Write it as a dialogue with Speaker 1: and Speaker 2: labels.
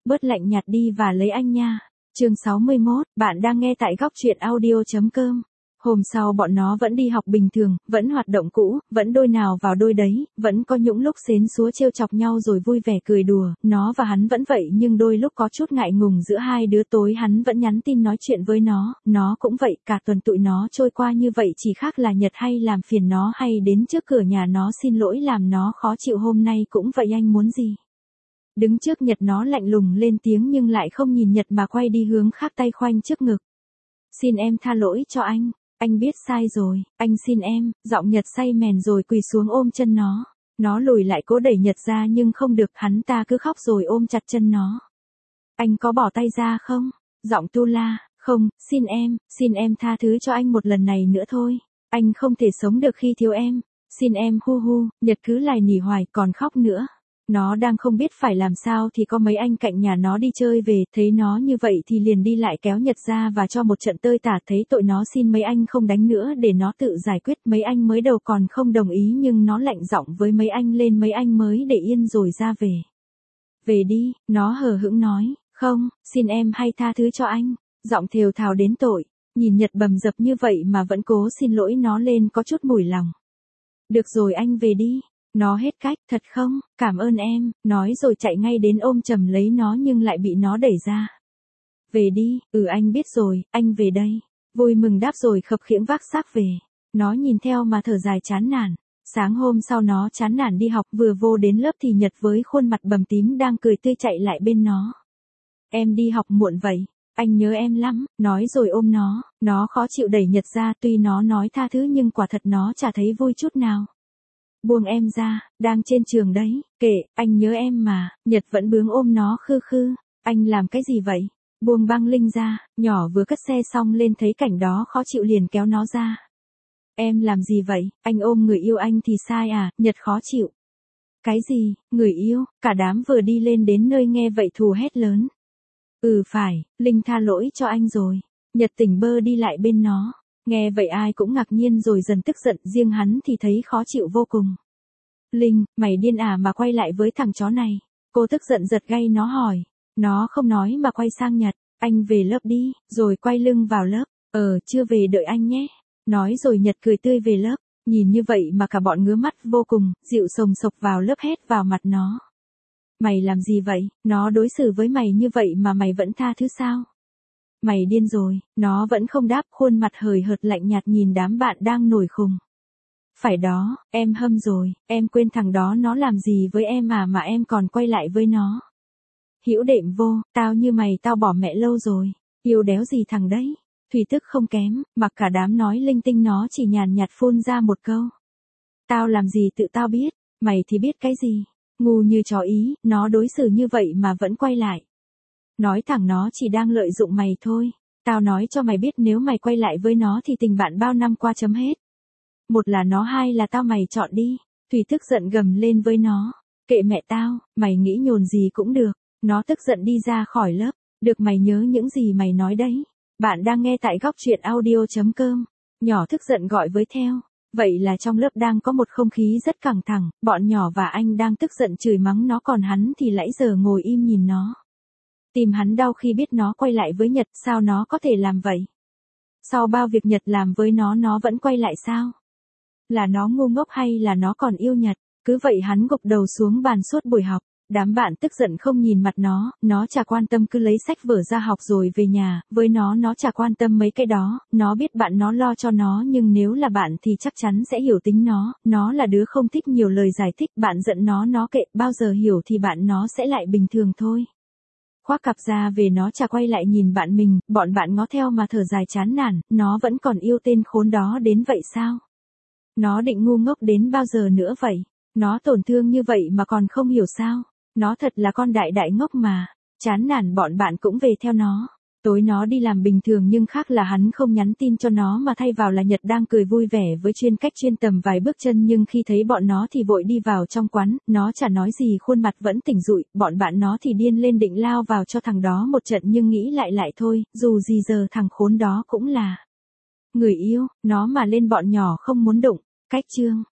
Speaker 1: bớt lạnh nhạt đi và lấy anh nha. Chương 61, bạn đang nghe tại góc truyện audio.com. Hôm sau bọn nó vẫn đi học bình thường, vẫn hoạt động cũ, vẫn đôi nào vào đôi đấy, vẫn có những lúc xến xúa trêu chọc nhau rồi vui vẻ cười đùa, nó và hắn vẫn vậy nhưng đôi lúc có chút ngại ngùng giữa hai đứa. Tối hắn vẫn nhắn tin nói chuyện với nó cũng vậy, cả tuần tụi nó trôi qua như vậy, chỉ khác là Nhật hay làm phiền nó hay đến trước cửa nhà nó xin lỗi làm nó khó chịu. Hôm nay cũng vậy, anh muốn gì? Đứng trước Nhật nó lạnh lùng lên tiếng nhưng lại không nhìn Nhật mà quay đi hướng khác, tay khoanh trước ngực. Xin em tha lỗi cho anh biết sai rồi, anh xin em. Giọng Nhật say mèn rồi quỳ xuống ôm chân nó. Nó lùi lại cố đẩy Nhật ra nhưng không được, hắn ta cứ khóc rồi ôm chặt chân nó. Anh có bỏ tay ra không? Giọng tu la, không, xin em tha thứ cho anh một lần này nữa thôi. Anh không thể sống được khi thiếu em. Xin em hu hu. Nhật cứ lải nỉ hoài còn khóc nữa. Nó đang không biết phải làm sao thì có mấy anh cạnh nhà nó đi chơi về, thấy nó như vậy thì liền đi lại kéo Nhật ra và cho một trận tơi tả. Thấy tội nó xin mấy anh không đánh nữa để nó tự giải quyết. Mấy anh mới đầu còn không đồng ý nhưng nó lạnh giọng với mấy anh lên, mấy anh mới để yên rồi ra về. Về đi, nó hờ hững nói, không, xin em hay tha thứ cho anh. Giọng thều thào đến tội, nhìn Nhật bầm dập như vậy mà vẫn cố xin lỗi nó lên có chút mủi lòng. Được rồi anh về đi. Nó hết cách, thật không, cảm ơn em, nói rồi chạy ngay đến ôm chầm lấy nó nhưng lại bị nó đẩy ra. Về đi, anh biết rồi, anh về đây. Vui mừng đáp rồi khập khiễng vác xác về. Nó nhìn theo mà thở dài chán nản. Sáng hôm sau nó chán nản đi học, vừa vô đến lớp thì Nhật với khuôn mặt bầm tím đang cười tươi chạy lại bên nó. Em đi học muộn vậy, anh nhớ em lắm, nói rồi ôm nó khó chịu đẩy Nhật ra, tuy nó nói tha thứ nhưng quả thật nó chả thấy vui chút nào. Buông em ra, đang trên trường đấy, kệ, anh nhớ em mà. Nhật vẫn bướng ôm nó khư khư. Anh làm cái gì vậy? Buông băng Linh ra. Nhỏ vừa cất xe xong lên thấy cảnh đó khó chịu liền kéo nó ra. Em làm gì vậy? Anh ôm người yêu anh thì sai à? Nhật khó chịu. Cái gì? Người yêu? Cả đám vừa đi lên đến nơi nghe vậy thù hét lớn. Phải, Linh tha lỗi cho anh rồi. Nhật tỉnh bơ đi lại bên nó. Nghe vậy ai cũng ngạc nhiên rồi dần tức giận, riêng hắn thì thấy khó chịu vô cùng. Linh, mày điên à mà quay lại với thằng chó này? Cô tức giận giật gay nó hỏi. Nó không nói mà quay sang Nhật. Anh về lớp đi, rồi quay lưng vào lớp. Chưa về đợi anh nhé. Nói rồi Nhật cười tươi về lớp. Nhìn như vậy mà cả bọn ngứa mắt vô cùng, dịu sồng sộc vào lớp hét vào mặt nó. Mày làm gì vậy? Nó đối xử với mày như vậy mà mày vẫn tha thứ sao? Mày điên rồi, nó vẫn không đáp, khuôn mặt hời hợt lạnh nhạt nhìn đám bạn đang nổi khùng. Phải đó, em hâm rồi, em quên thằng đó nó làm gì với em mà em còn quay lại với nó. Hữu đệm vô, tao như mày tao bỏ mẹ lâu rồi, yêu đéo gì thằng đấy. Thủy tức không kém, mặc cả đám nói linh tinh nó chỉ nhàn nhạt phun ra một câu. Tao làm gì tự tao biết, mày thì biết cái gì, ngu như chó Ý, nó đối xử như vậy mà vẫn quay lại. Nói thẳng nó chỉ đang lợi dụng mày thôi. Tao nói cho mày biết nếu mày quay lại với nó thì tình bạn bao năm qua chấm hết. Một là nó, hai là tao, mày chọn đi. Thủy tức giận gầm lên với nó. Kệ mẹ tao, mày nghĩ nhồn gì cũng được. Nó tức giận đi ra khỏi lớp. Được, mày nhớ những gì mày nói đấy. Bạn đang nghe tại góc truyện audio.com. Nhỏ tức giận gọi với theo. Vậy là trong lớp đang có một không khí rất căng thẳng. Bọn nhỏ và anh đang tức giận chửi mắng nó còn hắn thì nãy giờ ngồi im nhìn nó. Tim hắn đau khi biết nó quay lại với Nhật, sao nó có thể làm vậy? Sau bao việc Nhật làm với nó vẫn quay lại sao? Là nó ngu ngốc hay là nó còn yêu Nhật? Cứ vậy hắn gục đầu xuống bàn suốt buổi học. Đám bạn tức giận không nhìn mặt nó chả quan tâm cứ lấy sách vở ra học rồi về nhà, với nó chả quan tâm mấy cái đó, nó biết bạn nó lo cho nó nhưng nếu là bạn thì chắc chắn sẽ hiểu tính nó là đứa không thích nhiều lời giải thích, bạn giận nó kệ, bao giờ hiểu thì bạn nó sẽ lại bình thường thôi. Khoác cặp ra về nó chả quay lại nhìn bạn mình, bọn bạn ngó theo mà thở dài chán nản, nó vẫn còn yêu tên khốn đó đến vậy sao? Nó định ngu ngốc đến bao giờ nữa vậy? Nó tổn thương như vậy mà còn không hiểu sao? Nó thật là con đại ngốc mà. Chán nản bọn bạn cũng về theo nó. Tối nó đi làm bình thường nhưng khác là hắn không nhắn tin cho nó mà thay vào là Nhật đang cười vui vẻ với chuyên cách chuyên tầm vài bước chân, nhưng khi thấy bọn nó thì vội đi vào trong quán, nó chả nói gì, khuôn mặt vẫn tỉnh rụi, bọn bạn nó thì điên lên định lao vào cho thằng đó một trận nhưng nghĩ lại thôi, dù gì giờ thằng khốn đó cũng là người yêu, nó mà lên bọn nhỏ không muốn đụng. Cách chương